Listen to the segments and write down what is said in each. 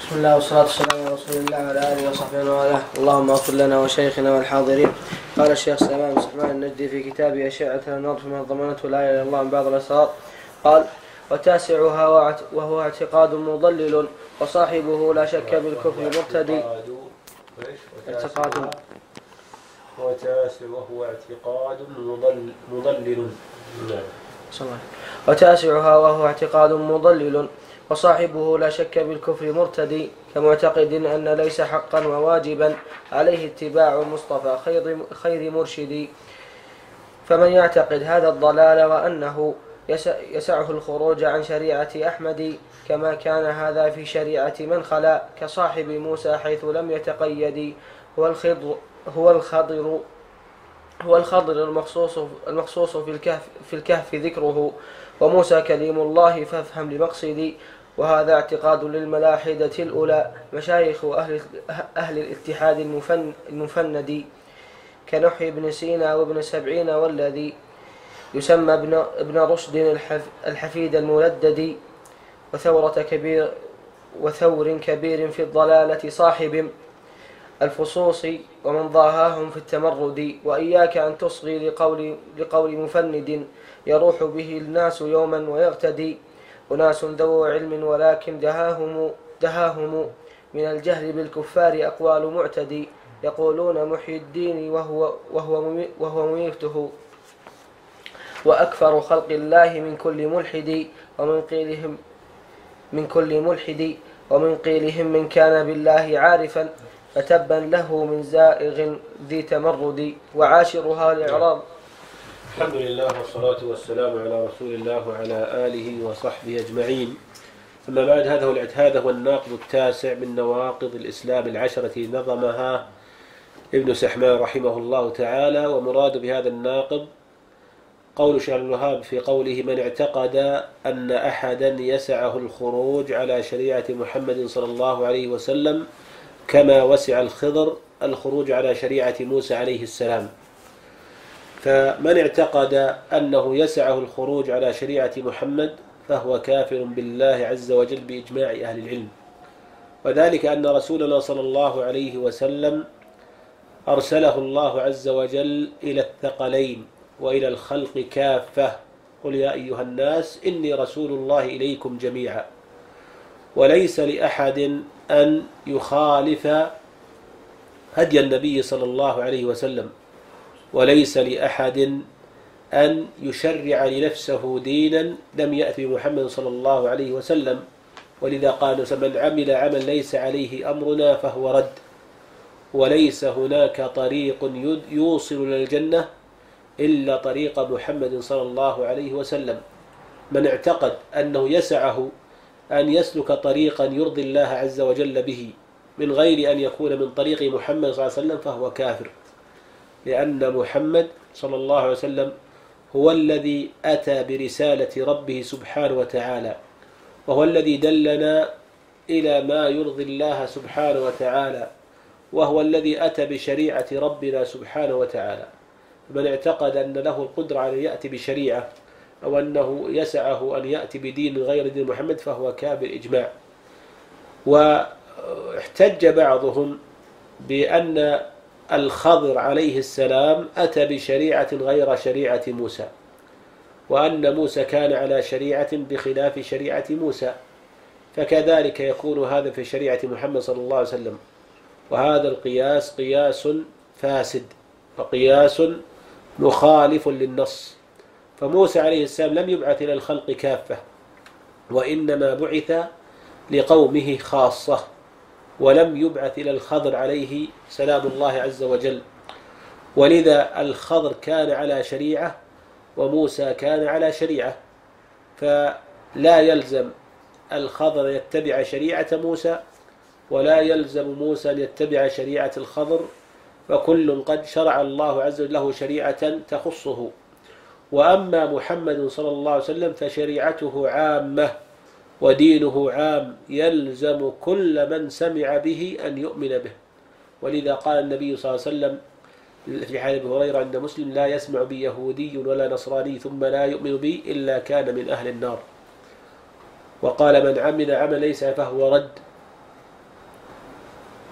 بسم الله والصلاة والسلام على رسول الله وعلى آله وصحبه وآله. اللهم اغفر لنا وشيخنا والحاضرين. قال الشيخ سلمان بن سحمان النجدي في كتابه أشعة النظر فيما ضمنته لا إله إلا الله من بعض الأسرار قال: وتاسعها وهو اعتقاد مضلل وصاحبه لا شك بالكفر مبتدئ. اعتقاد وهو اعتقاد مضلل. وتاسعها وهو اعتقاد مضلل وصاحبه لا شك بالكفر مرتدي، كمعتقد أن ليس حقا وواجبا عليه اتباع المصطفى خير مرشدي. فمن يعتقد هذا الضلال وأنه يسعه الخروج عن شريعة أحمد، كما كان هذا في شريعة من خلا كصاحب موسى حيث لم يتقيد. هو الخضر المخصوص في الكهف ذكره، وموسى كليم الله فافهم لمقصدي. وهذا اعتقاد للملاحدة الأولى مشايخ أهل الاتحاد المفند، كنحي بن سينا وابن سبعين والذي يسمى ابن رشد الحفيد المولدد، وثور كبير في الضلالة صاحب الفصوص ومن ضاهاهم في التمرد. وإياك أن تصغي لقول مفند يروح به الناس يوما ويغتدي. أناس ذو علم ولكن دهاهم من الجهل بالكفار أقوال معتدي، يقولون محيي الدين وهو مميته، وأكثر خلق الله من كل ملحد. ومن قيلهم من كان بالله عارفا فتبا له من زائغ ذي تمرد. وعاشرها الإعراض. الحمد لله والصلاة والسلام على رسول الله وعلى آله وصحبه أجمعين. أما بعد، هذا هو الناقض التاسع من نواقض الإسلام العشرة نظمها ابن سحمان رحمه الله تعالى. ومراد بهذا الناقض قول شيخ الوهاب في قوله: من اعتقد أن أحدا يسعه الخروج على شريعة محمد صلى الله عليه وسلم كما وسع الخضر الخروج على شريعة موسى عليه السلام. فمن اعتقد أنه يسعه الخروج على شريعة محمد فهو كافر بالله عز وجل بإجماع أهل العلم، وذلك أن رسولنا صلى الله عليه وسلم أرسله الله عز وجل إلى الثقلين وإلى الخلق كافة. قل يا أيها الناس إني رسول الله إليكم جميعا. وليس لأحد أن يخالف هدي النبي صلى الله عليه وسلم، وليس لأحد أن يشرع لنفسه دينا لم يأتي محمد صلى الله عليه وسلم. ولذا قال: من عمل عمل ليس عليه أمرنا فهو رد. وليس هناك طريق يوصل إلى الجنة إلا طريق محمد صلى الله عليه وسلم. من اعتقد أنه يسعه أن يسلك طريقا يرضي الله عز وجل به من غير أن يكون من طريق محمد صلى الله عليه وسلم فهو كافر، لأن محمد صلى الله عليه وسلم هو الذي أتى برسالة ربه سبحانه وتعالى، وهو الذي دلنا إلى ما يرضي الله سبحانه وتعالى، وهو الذي أتى بشريعة ربنا سبحانه وتعالى. من اعتقد أن له القدرة على أن يأتي بشريعة أو أنه يسعه أن يأتي بدين غير دين محمد فهو كافر إجماع. واحتج بعضهم بأن الخضر عليه السلام أتى بشريعة غير شريعة موسى، وأن موسى كان على شريعة بخلاف شريعة موسى، فكذلك يكون هذا في شريعة محمد صلى الله عليه وسلم. وهذا القياس قياس فاسد وقياس مخالف للنص. فموسى عليه السلام لم يبعث إلى الخلق كافة، وإنما بعث لقومه خاصة، ولم يبعث إلى الخضر عليه سلام الله عز وجل. ولذا الخضر كان على شريعة وموسى كان على شريعة، فلا يلزم الخضر يتبع شريعة موسى، ولا يلزم موسى أن يتبع شريعة الخضر، فكل قد شرع الله عز وجل له شريعة تخصه. وأما محمد صلى الله عليه وسلم فشريعته عامة ودينه عام، يلزم كل من سمع به أن يؤمن به. ولذا قال النبي صلى الله عليه وسلم في حديث أبي هريرة عند مسلم: لا يسمع بي يهودي ولا نصراني ثم لا يؤمن بي إلا كان من أهل النار. وقال: من عمل عمل ليس فهو رد.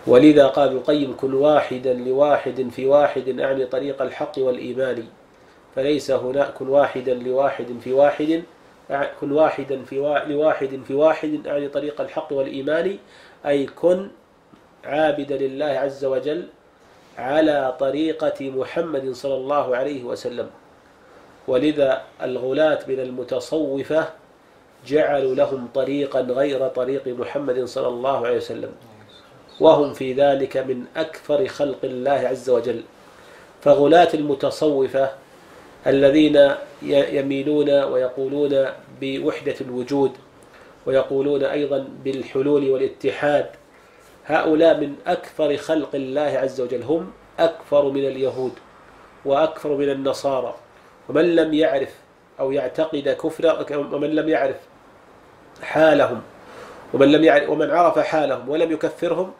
ولذا قال ابن القيم: كن واحدا لواحد في واحد، أعني طريق الحق والإيمان. فليس هنا كن واحدا لواحد في واحد، كن واحدا لواحد في واحد، أعني طريق الحق والإيمان، أي كن عابدا لله عز وجل على طريقة محمد صلى الله عليه وسلم. ولذا الغلاة من المتصوفة جعلوا لهم طريقا غير طريق محمد صلى الله عليه وسلم، وهم في ذلك من أكثر خلق الله عز وجل. فغلاة المتصوفة الذين يميلون ويقولون بوحدة الوجود ويقولون أيضا بالحلول والاتحاد، هؤلاء من أكثر خلق الله عز وجل، هم أكثر من اليهود وأكثر من النصارى. ومن لم يعرف أو يعتقد كفر، ومن لم يعرف حالهم ومن عرف حالهم ولم يكفرهم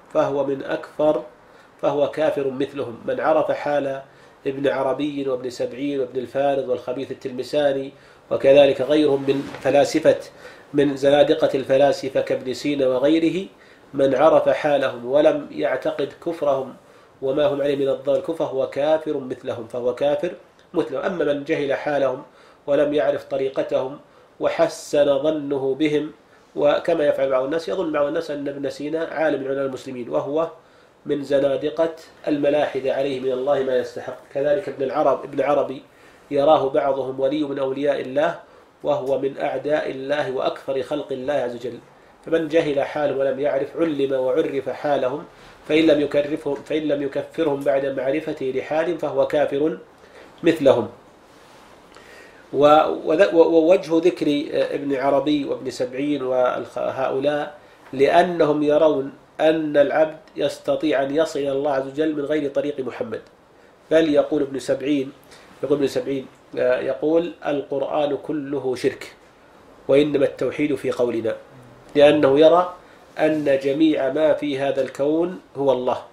فهو كافر مثلهم. من عرف حال ابن عربي وابن سبعين وابن الفارض والخبيث التلمساني وكذلك غيرهم من زنادقة الفلاسفة كابن سينا وغيره، من عرف حالهم ولم يعتقد كفرهم وما هم عليه من الضلال فهو كافر مثلهم. أما من جهل حالهم ولم يعرف طريقتهم وحسن ظنه بهم، وكما يفعل بعض الناس، يظن بعض الناس أن ابن سينا عالم من علماء المسلمين وهو من زنادقة الملاحدة عليه من الله ما يستحق. كذلك ابن عربي يراه بعضهم ولي من أولياء الله وهو من أعداء الله وأكثر خلق الله عز وجل. فمن جهل حالهم ولم يعرف علم وعرف حالهم، فإن لم يكفرهم بعد معرفته لحال فهو كافر مثلهم. ووجه ذكر ابن عربي وابن سبعين وهؤلاء لأنهم يرون أن العبد يستطيع أن يصل إلى الله عز وجل من غير طريق محمد. بل يقول ابن سبعين يقول: القرآن كله شرك وإنما التوحيد في قولنا، لأنه يرى أن جميع ما في هذا الكون هو الله،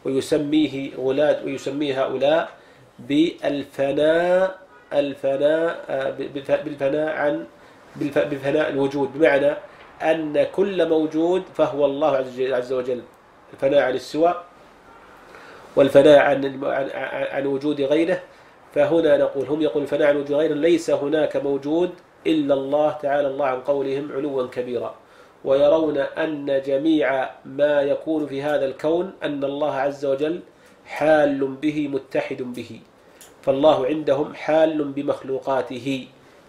ويسميه هؤلاء بالفناء بفناء الوجود، بمعنى أن كل موجود فهو الله عز وجل. الفناء عن السوى والفناء عن وجود غيره. فهنا نقول هم يقول الفناء عن وجود غيره، ليس هناك موجود إلا الله تعالى الله عن قولهم علوا كبيرا. ويرون أن جميع ما يكون في هذا الكون أن الله عز وجل حال به متحد به، فالله عندهم حال بمخلوقاته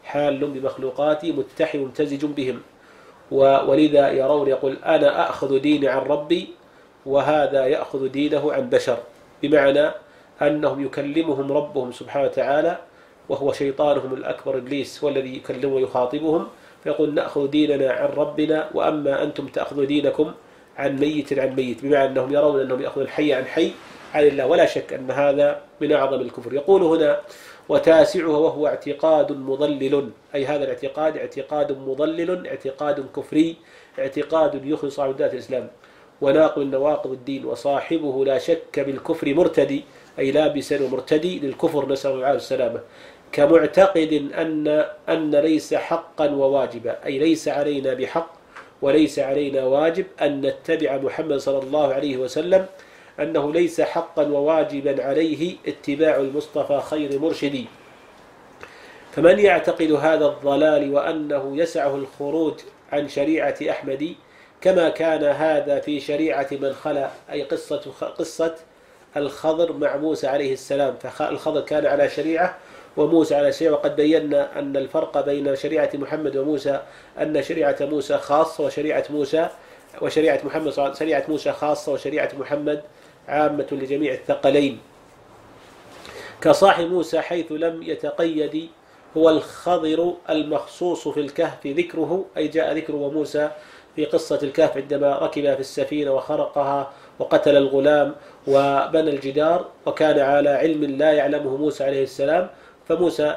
متحد ممتزج بهم. ولذا يقول: أنا أخذ ديني عن ربي وهذا يأخذ دينه عن بشر، بمعنى أنهم يكلمهم ربهم سبحانه وتعالى وهو شيطانهم الأكبر إبليس والذي يكلمهم ويخاطبهم، فيقول: نأخذ ديننا عن ربنا وأما أنتم تأخذوا دينكم عن ميت، بمعنى أنهم يرون أنهم يأخذون الحي عن حي عن الله. ولا شك أن هذا من أعظم الكفر. يقول هنا: وتاسعها وهو اعتقاد مضلل، أي هذا الاعتقاد اعتقاد مضلل، اعتقاد كفري، اعتقاد يخلص عن ذات الإسلام وناقض نواقض الدين، وصاحبه لا شك بالكفر مرتدي، أي لابس ومرتدي للكفر، نسأل الله السلامة. كمعتقد أن ليس حقا وواجبا، أي ليس علينا بحق وليس علينا واجب أن نتبع محمد صلى الله عليه وسلم، أنه ليس حقا وواجبا عليه اتباع المصطفى خير مرشدي. فمن يعتقد هذا الضلال وأنه يسعه الخروج عن شريعة أحمد كما كان هذا في شريعة من خلا، أي قصة الخضر مع موسى عليه السلام. فالخضر كان على شريعة وموسى على شريعة، وقد بينا أن الفرق بين شريعة محمد وموسى أن شريعة موسى خاصة وشريعة محمد شريعة موسى خاصة وشريعة محمد عامة لجميع الثقلين. كصاحب موسى حيث لم يتقيد هو الخضر المخصوص في الكهف ذكره، أي جاء ذكر وموسى في قصة الكهف عندما ركب في السفينة وخرقها وقتل الغلام وبنى الجدار، وكان على علم لا يعلمه موسى عليه السلام. فموسى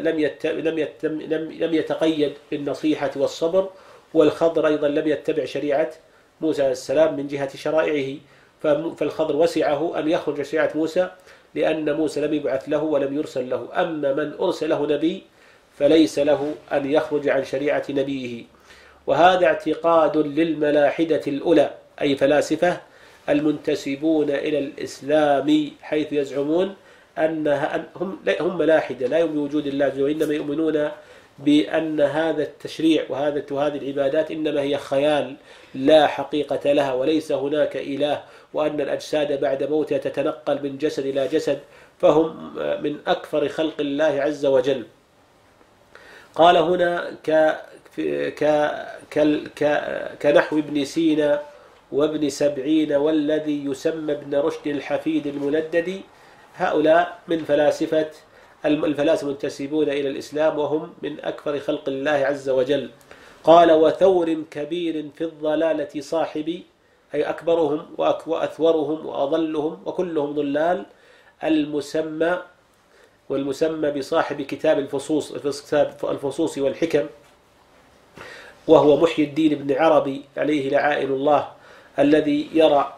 لم يتقيد بالنصيحة والصبر، والخضر أيضا لم يتبع شريعة موسى عليه السلام من جهة شرائعه. فالخضر وسعه أن يخرج شريعة موسى لأن موسى لم يبعث له ولم يرسل له. أما من أرسل له نبي فليس له أن يخرج عن شريعة نبيه. وهذا اعتقاد للملاحدة الأولى، أي فلاسفة المنتسبون إلى الإسلام، حيث يزعمون هم ملاحدة لا يؤمنون بوجود الله عز وجل، وإنما يؤمنون بأن هذا التشريع وهذه العبادات إنما هي خيال لا حقيقة لها، وليس هناك إله، وأن الأجساد بعد موتها تتنقل من جسد إلى جسد، فهم من أكثر خلق الله عز وجل. قال هنا كنحو ابن سينا وابن سبعين والذي يسمى ابن رشد الحفيد الملدد، هؤلاء من الفلاسفة المنتسبون إلى الإسلام، وهم من أكثر خلق الله عز وجل. قال وثور كبير في الضلالة صاحبي، أي أكبرهم وأثورهم وأضلهم وكلهم ضلال، والمسمى بصاحب كتاب الفصوص والحكم، وهو محي الدين بن عربي عليه لعائن الله، الذي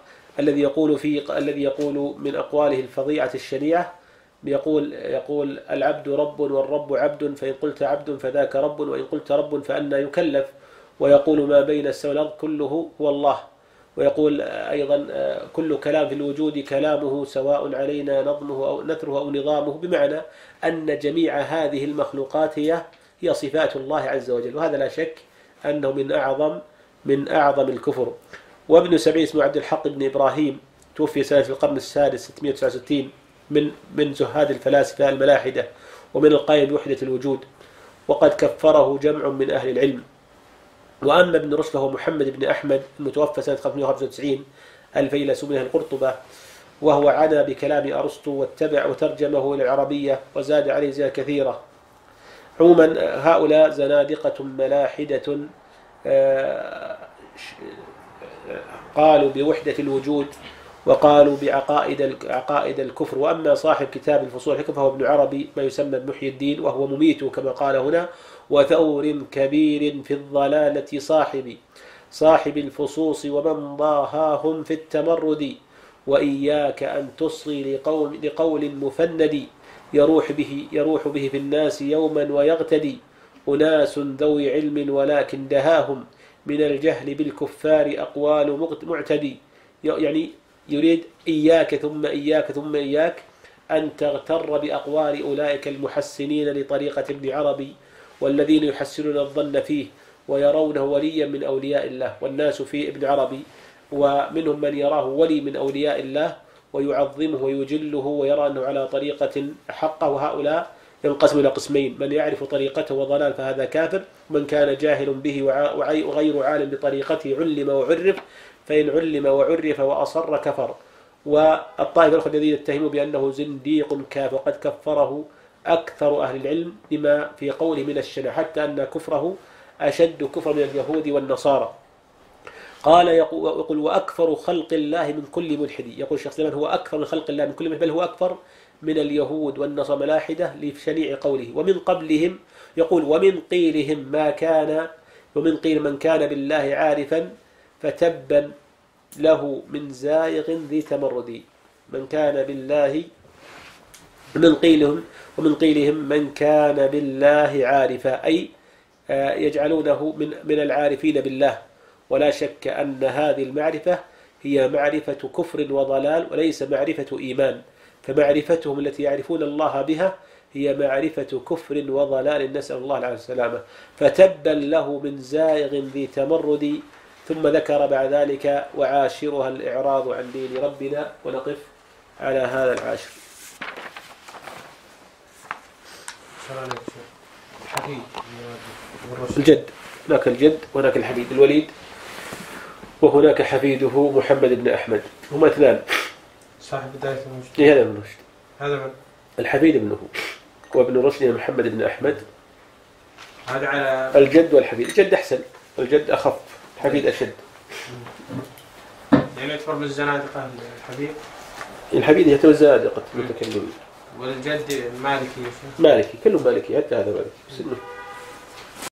يقول من أقواله الفظيعة الشنيعة، يقول العبد رب والرب عبد، فإن قلت عبد فذاك رب، وإن قلت رب فأنا يكلف، ويقول ما بين السماء والأرض كله هو الله، ويقول أيضا كل كلام في الوجود كلامه سواء علينا نظمه أو نثره أو نظامه، بمعنى أن جميع هذه المخلوقات هي صفات الله عز وجل، وهذا لا شك أنه من أعظم الكفر. وابن سبعين اسمه عبد الحق بن إبراهيم، توفي سنة القرن السادس 669، من زهاد الفلاسفة الملاحدة، ومن القائل بوحدة الوجود، وقد كفره جمع من أهل العلم. وأما ابن رشد فهو محمد بن أحمد المتوفى سنة 595 الفيلسوف من أهل قرطبة، وهو عنا بكلام أرسطو واتبع وترجمه إلى العربية وزاد عليه زيادة كثيرة. عموما هؤلاء زنادقة ملاحدة قالوا بوحدة الوجود، وقالوا بعقائد الكفر. وأما صاحب كتاب الفصول والحكم فهو ابن عربي، ما يسمى بمحي الدين، وهو مميت كما قال هنا. وثور كبير في الضلالة صاحب الفصوص ومن ضاهاهم في التمرد، وإياك أن تصغي لقول مفند يروح به في الناس يوما ويغتدي، أناس ذوي علم ولكن دهاهم من الجهل بالكفار أقوال معتدي. يعني يريد إياك ثم إياك ثم إياك أن تغتر بأقوال أولئك المحسنين لطريقة ابن عربي، والذين يحسنون الظن فيه ويرونه وليا من أولياء الله. والناس في ابن عربي ومنهم من يراه ولي من أولياء الله ويعظمه ويجله ويرى أنه على طريقة حقه، وهؤلاء ينقسم إلى قسمين: من يعرف طريقته وضلال فهذا كافر، ومن كان جاهل به وغير عالم بطريقته علم وعرف، فإن علم وعرف وأصر كفر. والطائفة الأخرى الذين يتهموا بأنه زنديق كافر، وقد كفره أكثر أهل العلم لما في قوله من الشنع، حتى أن كفره أشد كفر من اليهود والنصارى. قال يقول وأكثر خلق الله من كل ملحد، يقول الشيخ سليمان هو أكثر من خلق الله من كل ملحد، بل هو أكثر من اليهود والنصارى ملاحدة لشنيع قوله. ومن قبلهم يقول ومن قيلهم من كان بالله عارفا فتبا له من زائغ ذي تمرد. من كان بالله ومن قيلهم من كان بالله عارفا، أي يجعلونه من العارفين بالله. ولا شك أن هذه المعرفة هي معرفة كفر وضلال وليس معرفة إيمان، فمعرفتهم التي يعرفون الله بها هي معرفة كفر وضلال، نسأل الله العافية والسلامة. فتبا له من زائغ ذي تمرد. ثم ذكر بعد ذلك وعاشرها الإعراض عن دين ربنا، ونقف على هذا العاشر. الجد، هناك الجد وهناك الحفيد، الوليد وهناك حفيده محمد بن أحمد، هما اثنان. صاحب بداية المجد. هذا ابن رشد. هذا من؟ الحفيد ابنه، وابن رشد محمد بن أحمد. هذا على الجد والحفيد. الجد أحسن، الجد أخف، الحفيد أشد. يعني يعتبر من الزنادقة الحفيد. الحفيد يعتبر زنادقة المتكلمين. والجد مالكي. مالكي، كله مالكي، حتى هذا مالكي.